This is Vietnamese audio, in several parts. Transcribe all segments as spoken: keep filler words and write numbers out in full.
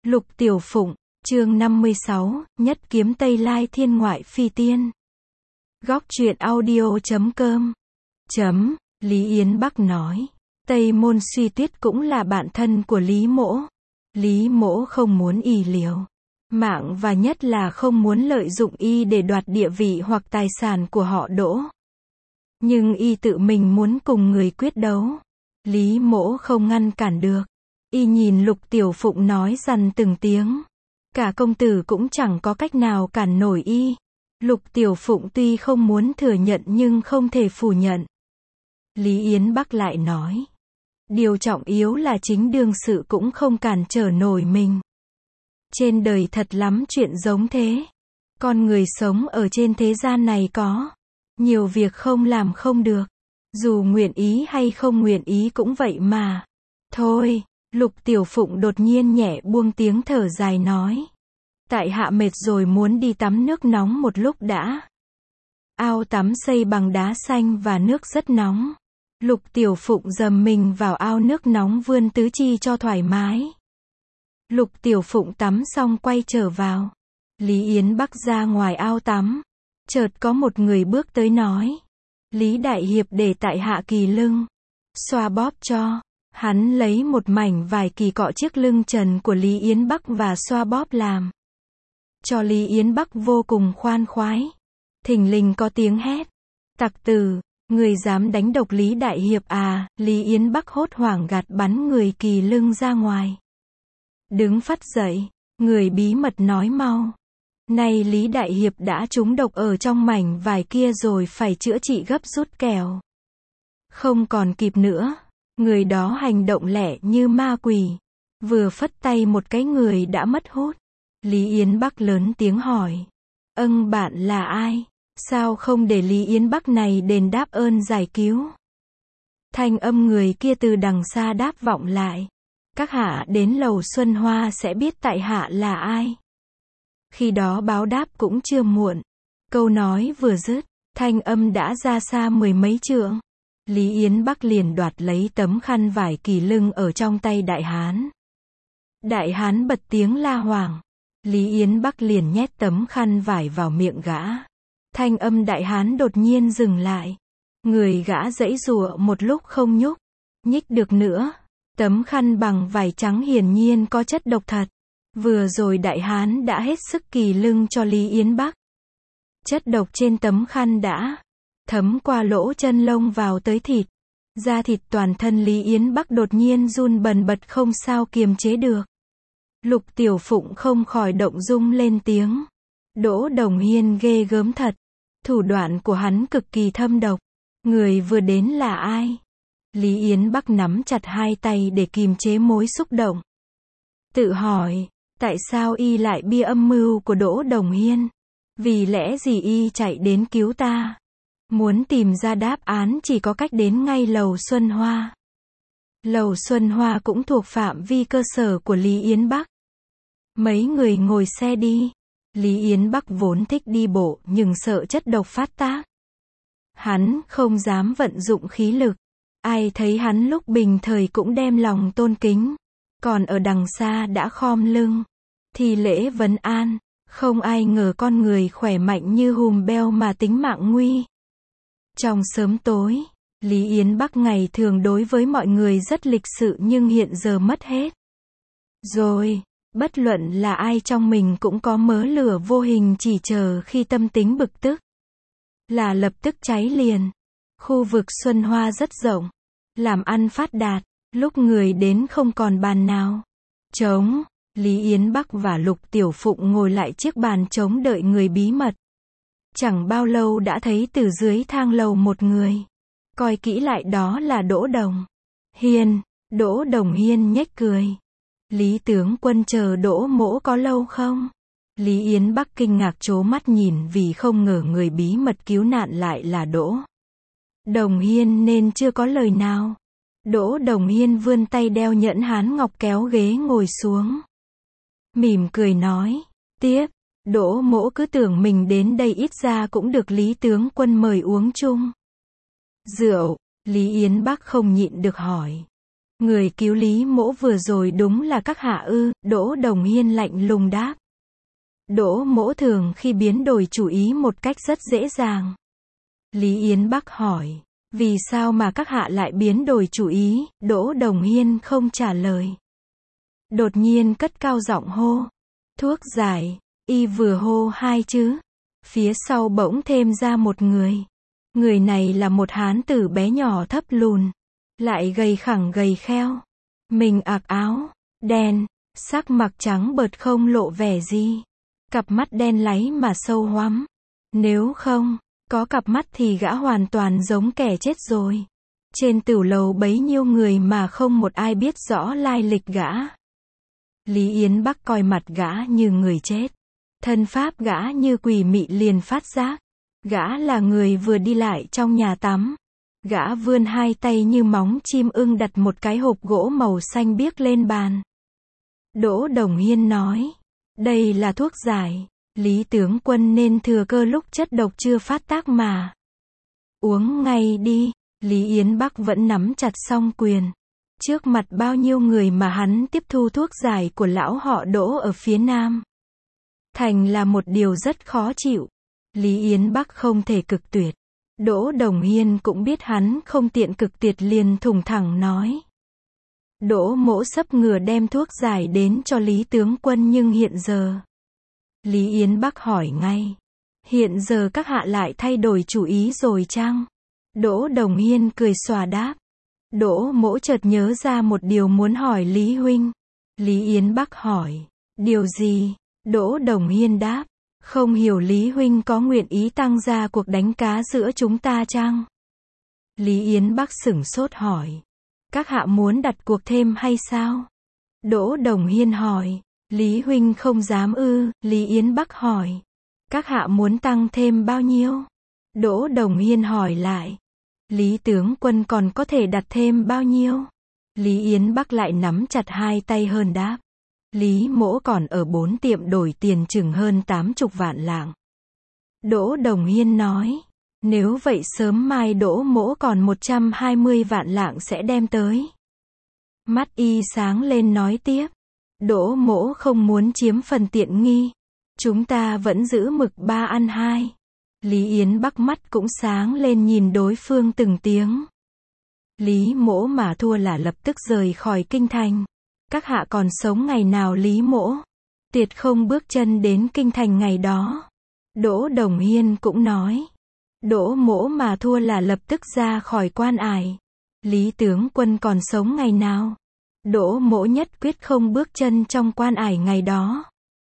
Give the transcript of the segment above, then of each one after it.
Lục Tiểu Phụng, chương năm mươi sáu, Nhất kiếm Tây Lai thiên ngoại phi tiên. Góc truyện audio chấm com. Chấm, Lý Yến Bắc nói. Tây Môn Suy Tuyết cũng là bạn thân của Lý Mỗ. Lý Mỗ không muốn y liều mạng và nhất là không muốn lợi dụng y để đoạt địa vị hoặc tài sản của họ Đỗ. Nhưng y tự mình muốn cùng người quyết đấu. Lý Mỗ không ngăn cản được. Y nhìn Lục Tiểu Phụng nói dằn từng tiếng. Cả công tử cũng chẳng có cách nào cản nổi y. Lục Tiểu Phụng tuy không muốn thừa nhận nhưng không thể phủ nhận. Lý Yến Bắc lại nói. Điều trọng yếu là chính đương sự cũng không cản trở nổi mình. Trên đời thật lắm chuyện giống thế. Con người sống ở trên thế gian này có nhiều việc không làm không được. Dù nguyện ý hay không nguyện ý cũng vậy mà. Thôi, Lục Tiểu Phụng đột nhiên nhẹ buông tiếng thở dài nói. Tại hạ mệt rồi muốn đi tắm nước nóng một lúc đã. Ao tắm xây bằng đá xanh và nước rất nóng. Lục Tiểu Phụng dầm mình vào ao nước nóng vươn tứ chi cho thoải mái. Lục Tiểu Phụng tắm xong quay trở vào. Lý Yến Bắc ra ngoài ao tắm. Chợt có một người bước tới nói. Lý Đại Hiệp để tại hạ kỳ lưng. Xoa bóp cho. Hắn lấy một mảnh vải kỳ cọ chiếc lưng trần của Lý Yến Bắc và xoa bóp làm cho Lý Yến Bắc vô cùng khoan khoái. Thình lình có tiếng hét. Tặc tử, người dám đánh độc Lý Đại Hiệp à? Lý Yến Bắc hốt hoảng gạt bắn người kỳ lưng ra ngoài. Đứng phắt dậy, người bí mật nói mau. Này Lý Đại Hiệp đã trúng độc ở trong mảnh vải kia rồi, phải chữa trị gấp rút kẻo không còn kịp nữa. Người đó hành động lẹ như ma quỷ. Vừa phất tay một cái người đã mất hút. Lý Yến Bắc lớn tiếng hỏi. Âng, bạn là ai? Sao không để Lý Yến Bắc này đền đáp ơn giải cứu? Thanh âm người kia từ đằng xa đáp vọng lại. Các hạ đến lầu Xuân Hoa sẽ biết tại hạ là ai. Khi đó báo đáp cũng chưa muộn. Câu nói vừa dứt, thanh âm đã ra xa mười mấy trượng. Lý Yến Bắc liền đoạt lấy tấm khăn vải kỳ lưng ở trong tay đại hán. Đại hán bật tiếng la hoảng. Lý Yến Bắc liền nhét tấm khăn vải vào miệng gã. Thanh âm đại hán đột nhiên dừng lại. Người gã giãy giụa một lúc không nhúc nhích được nữa. Tấm khăn bằng vải trắng hiển nhiên có chất độc thật. Vừa rồi đại hán đã hết sức kỳ lưng cho Lý Yến Bắc. Chất độc trên tấm khăn đã thấm qua lỗ chân lông vào tới thịt. Da thịt toàn thân Lý Yến Bắc đột nhiên run bần bật không sao kiềm chế được. Lục Tiểu Phụng không khỏi động dung lên tiếng. Đỗ Đồng Hiên ghê gớm thật. Thủ đoạn của hắn cực kỳ thâm độc. Người vừa đến là ai? Lý Yến Bắc nắm chặt hai tay để kiềm chế mối xúc động. Tự hỏi, tại sao y lại bia âm mưu của Đỗ Đồng Hiên? Vì lẽ gì y chạy đến cứu ta? Muốn tìm ra đáp án chỉ có cách đến ngay lầu Xuân Hoa. Lầu Xuân Hoa cũng thuộc phạm vi cơ sở của Lý Yến Bắc. Mấy người ngồi xe đi. Lý Yến Bắc vốn thích đi bộ nhưng sợ chất độc phát tác. Hắn không dám vận dụng khí lực. Ai thấy hắn lúc bình thời cũng đem lòng tôn kính. Còn ở đằng xa đã khom lưng thì lễ vấn an. Không ai ngờ con người khỏe mạnh như hùm beo mà tính mạng nguy. Trong sớm tối, Lý Yến Bắc ngày thường đối với mọi người rất lịch sự nhưng hiện giờ mất hết rồi. Bất luận là ai trong mình cũng có mớ lửa vô hình chỉ chờ khi tâm tính bực tức là lập tức cháy liền. Khu vực Xuân Hoa rất rộng, làm ăn phát đạt, lúc người đến không còn bàn nào trống. Lý Yến Bắc và Lục Tiểu Phụng ngồi lại chiếc bàn trống đợi người bí mật. Chẳng bao lâu đã thấy từ dưới thang lầu một người. Coi kỹ lại đó là Đỗ Đồng Hiên. Đỗ Đồng Hiên nhếch cười. Lý tướng quân chờ Đỗ mỗ có lâu không? Lý Yến Bắc kinh ngạc trố mắt nhìn vì không ngờ người bí mật cứu nạn lại là Đỗ Đồng Hiên nên chưa có lời nào. Đỗ Đồng Hiên vươn tay đeo nhẫn hán ngọc kéo ghế ngồi xuống. Mỉm cười nói. Tiếp. Đỗ mỗ cứ tưởng mình đến đây ít ra cũng được Lý tướng quân mời uống chung rượu. Lý Yến Bắc không nhịn được hỏi. Người cứu Lý Mỗ vừa rồi đúng là các hạ ư? Đỗ Đồng Hiên lạnh lùng đáp. Đỗ Mỗ thường khi biến đổi chủ ý một cách rất dễ dàng. Lý Yến Bắc hỏi. Vì sao mà các hạ lại biến đổi chủ ý? Đỗ Đồng Hiên không trả lời. Đột nhiên cất cao giọng hô. Thuốc giải. Y vừa hô hai chữ. Phía sau bỗng thêm ra một người. Người này là một hán tử bé nhỏ thấp lùn. Lại gầy khẳng gầy kheo. Mình ặc áo đen, sắc mặc trắng bợt không lộ vẻ gì. Cặp mắt đen láy mà sâu hoắm. Nếu không có cặp mắt thì gã hoàn toàn giống kẻ chết rồi. Trên tửu lầu bấy nhiêu người mà không một ai biết rõ lai lịch gã. Lý Yến Bắc coi mặt gã như người chết. Thân pháp gã như quỷ mị liền phát giác. Gã là người vừa đi lại trong nhà tắm. Gã vươn hai tay như móng chim ưng đặt một cái hộp gỗ màu xanh biếc lên bàn. Đỗ Đồng Hiên nói. Đây là thuốc giải. Lý tướng quân nên thừa cơ lúc chất độc chưa phát tác mà uống ngay đi. Lý Yến Bắc vẫn nắm chặt song quyền. Trước mặt bao nhiêu người mà hắn tiếp thu thuốc giải của lão họ Đỗ ở phía Nam Thành là một điều rất khó chịu. Lý Yến Bắc không thể cực tuyệt. Đỗ Đồng Hiên cũng biết hắn không tiện cực tuyệt liền thủng thẳng nói. Đỗ Mỗ sắp ngừa đem thuốc giải đến cho Lý tướng quân nhưng hiện giờ. Lý Yến Bắc hỏi ngay. Hiện giờ các hạ lại thay đổi chủ ý rồi chăng? Đỗ Đồng Hiên cười xòa đáp. Đỗ Mỗ chợt nhớ ra một điều muốn hỏi Lý huynh. Lý Yến Bắc hỏi. Điều gì? Đỗ Đồng Hiên đáp. Không hiểu Lý huynh có nguyện ý tăng ra cuộc đánh cá giữa chúng ta chăng? Lý Yến Bắc sửng sốt hỏi. Các hạ muốn đặt cuộc thêm hay sao? Đỗ Đồng Hiên hỏi. Lý huynh không dám ư? Lý Yến Bắc hỏi. Các hạ muốn tăng thêm bao nhiêu? Đỗ Đồng Hiên hỏi lại. Lý tướng quân còn có thể đặt thêm bao nhiêu? Lý Yến Bắc lại nắm chặt hai tay hơn đáp. Lý Mỗ còn ở bốn tiệm đổi tiền chừng hơn tám chục vạn lạng. Đỗ Đồng Hiên nói. Nếu vậy sớm mai Đỗ Mỗ còn một trăm hai mươi vạn lạng sẽ đem tới. Mắt y sáng lên nói tiếp. Đỗ Mỗ không muốn chiếm phần tiện nghi. Chúng ta vẫn giữ mực ba ăn hai. Lý Yến Bắc mắt cũng sáng lên nhìn đối phương từng tiếng. Lý Mỗ mà thua là lập tức rời khỏi kinh thành. Các hạ còn sống ngày nào Lý Mỗ? Tuyệt không bước chân đến kinh thành ngày đó. Đỗ Đồng Hiên cũng nói. Đỗ Mỗ mà thua là lập tức ra khỏi quan ải. Lý tướng quân còn sống ngày nào? Đỗ Mỗ nhất quyết không bước chân trong quan ải ngày đó.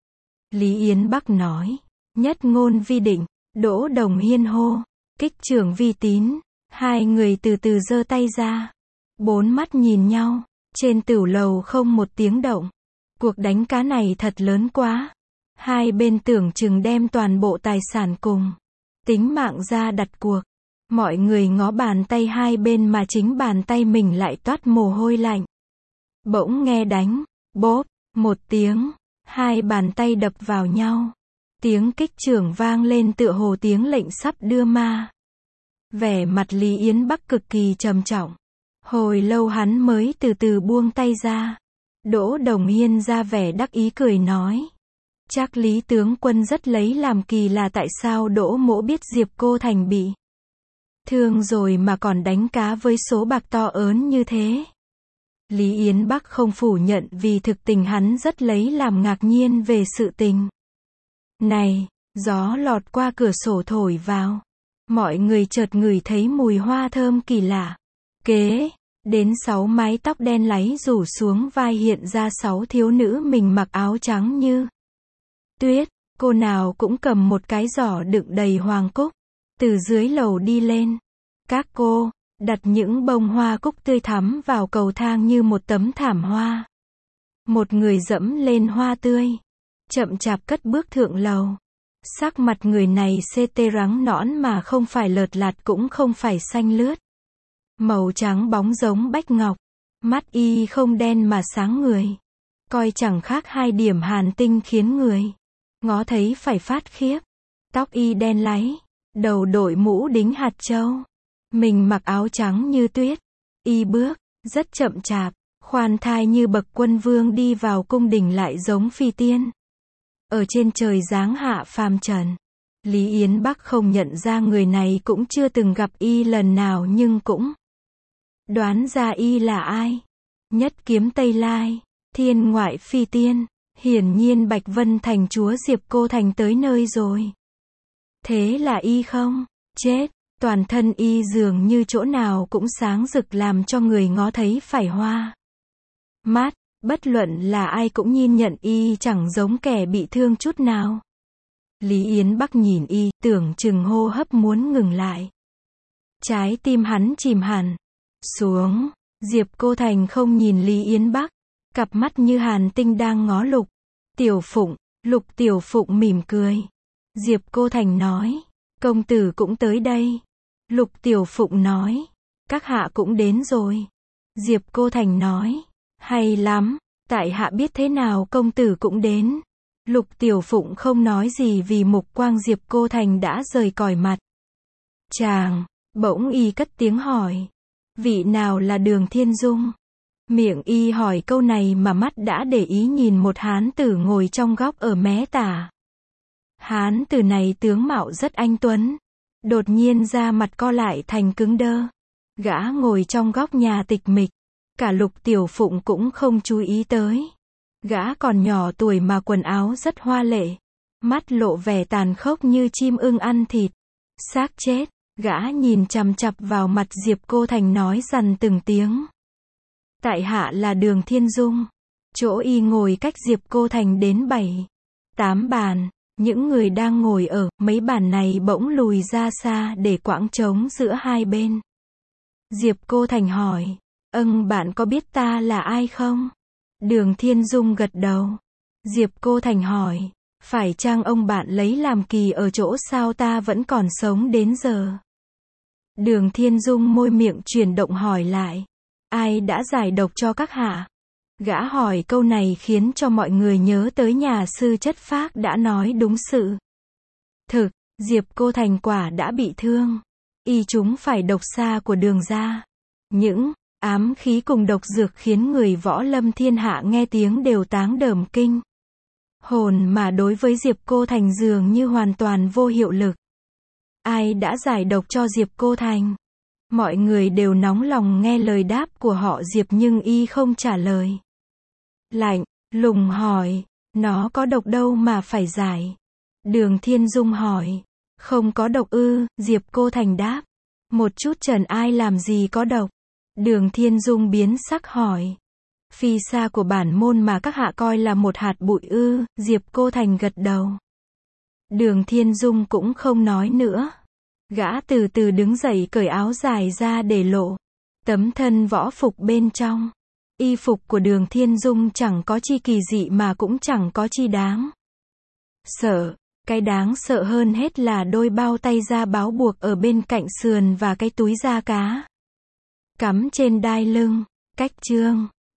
Lý Yến Bắc nói. Nhất ngôn vi định. Đỗ Đồng Hiên hô. Kích trưởng vi tín. Hai người từ từ giơ tay ra. Bốn mắt nhìn nhau. Trên tửu lầu không một tiếng động. Cuộc đánh cá này thật lớn quá. Hai bên tưởng chừng đem toàn bộ tài sản cùng tính mạng ra đặt cuộc. Mọi người ngó bàn tay hai bên mà chính bàn tay mình lại toát mồ hôi lạnh. Bỗng nghe đánh, bốp, một tiếng, hai bàn tay đập vào nhau. Tiếng kích trưởng vang lên tựa hồ tiếng lệnh sắp đưa ma. Vẻ mặt Lý Yến Bắc cực kỳ trầm trọng. Hồi lâu hắn mới từ từ buông tay ra. Đỗ Đồng Hiên ra vẻ đắc ý cười nói. Chắc Lý tướng quân rất lấy làm kỳ là tại sao Đỗ Mỗ biết Diệp Cô Thành bị thương rồi mà còn đánh cá với số bạc to ớn như thế. Lý Yến Bắc không phủ nhận vì thực tình hắn rất lấy làm ngạc nhiên về sự tình này. Gió lọt qua cửa sổ thổi vào. Mọi người chợt ngửi thấy mùi hoa thơm kỳ lạ. Kế đến sáu mái tóc đen láy rủ xuống vai hiện ra sáu thiếu nữ mình mặc áo trắng như tuyết. Cô nào cũng cầm một cái giỏ đựng đầy hoàng cúc. Từ dưới lầu đi lên. Các cô đặt những bông hoa cúc tươi thắm vào cầu thang như một tấm thảm hoa. Một người dẫm lên hoa tươi. Chậm chạp cất bước thượng lầu. Sắc mặt người này xê tê rắn nõn mà không phải lợt lạt cũng không phải xanh lướt. Màu trắng bóng giống bách ngọc. Mắt y không đen mà sáng người. Coi chẳng khác hai điểm hàn tinh khiến người ngó thấy phải phát khiếp. Tóc y đen láy. Đầu đội mũ đính hạt châu. Mình mặc áo trắng như tuyết. Y bước rất chậm chạp. Khoan thai như bậc quân vương đi vào cung đình lại giống phi tiên. Ở trên trời giáng hạ phàm trần. Lý Yến Bắc không nhận ra người này, cũng chưa từng gặp y lần nào nhưng cũng đoán ra y là ai. Nhất kiếm Tây Lai, thiên ngoại phi tiên. Hiển nhiên Bạch Vân Thành chúa Diệp Cô Thành tới nơi rồi. Thế là y không chết, toàn thân y dường như chỗ nào cũng sáng rực làm cho người ngó thấy phải hoa mắt, bất luận là ai cũng nhìn nhận y chẳng giống kẻ bị thương chút nào. Lý Yến Bắc nhìn y, tưởng chừng hô hấp muốn ngừng lại. Trái tim hắn chìm hẳn xuống. Diệp Cô Thành không nhìn Lý Yến Bắc, cặp mắt như hàn tinh đang ngó Lục Tiểu Phụng. Lục Tiểu Phụng mỉm cười. Diệp Cô Thành nói, công tử cũng tới đây. Lục Tiểu Phụng nói, các hạ cũng đến rồi. Diệp Cô Thành nói, hay lắm, tại hạ biết thế nào công tử cũng đến. Lục Tiểu Phụng không nói gì vì mục quang Diệp Cô Thành đã rời còi mặt. Chàng, bỗng y cất tiếng hỏi, vị nào là Đường Thiên Dung? Miệng y hỏi câu này mà mắt đã để ý nhìn một hán tử ngồi trong góc ở mé tả. Hán tử này tướng mạo rất anh tuấn. Đột nhiên da mặt co lại thành cứng đơ. Gã ngồi trong góc nhà tịch mịch. Cả Lục Tiểu Phụng cũng không chú ý tới. Gã còn nhỏ tuổi mà quần áo rất hoa lệ. Mắt lộ vẻ tàn khốc như chim ưng ăn thịt. Xác chết. Gã nhìn chằm chằm vào mặt Diệp Cô Thành nói dằn từng tiếng. Tại hạ là Đường Thiên Dung. Chỗ y ngồi cách Diệp Cô Thành đến bảy, tám bàn. Những người đang ngồi ở mấy bàn này bỗng lùi ra xa để quãng trống giữa hai bên. Diệp Cô Thành hỏi, âng bạn có biết ta là ai không? Đường Thiên Dung gật đầu. Diệp Cô Thành hỏi, phải chăng ông bạn lấy làm kỳ ở chỗ sao ta vẫn còn sống đến giờ? Đường Thiên Dung môi miệng chuyển động hỏi lại, ai đã giải độc cho các hạ? Gã hỏi câu này khiến cho mọi người nhớ tới nhà sư chất phác đã nói đúng sự. Thực, Diệp Cô Thành quả đã bị thương. Y chúng phải độc xa của Đường gia. Những ám khí cùng độc dược khiến người võ lâm thiên hạ nghe tiếng đều táng đờm kinh hồn, mà đối với Diệp Cô Thành dường như hoàn toàn vô hiệu lực. Ai đã giải độc cho Diệp Cô Thành? Mọi người đều nóng lòng nghe lời đáp của họ Diệp, nhưng y không trả lời. Lạnh lùng hỏi, nó có độc đâu mà phải giải? Đường Thiên Dung hỏi, không có độc ư? Diệp Cô Thành đáp, một chút trần ai làm gì có độc? Đường Thiên Dung biến sắc hỏi, phi sa của bản môn mà các hạ coi là một hạt bụi ư? Diệp Cô Thành gật đầu. Đường Thiên Dung cũng không nói nữa. Gã từ từ đứng dậy cởi áo dài ra để lộ tấm thân võ phục bên trong. Y phục của Đường Thiên Dung chẳng có chi kỳ dị mà cũng chẳng có chi đáng sợ. Cái đáng sợ hơn hết là đôi bao tay da báo buộc ở bên cạnh sườn và cái túi da cá cắm trên đai lưng. Cách chương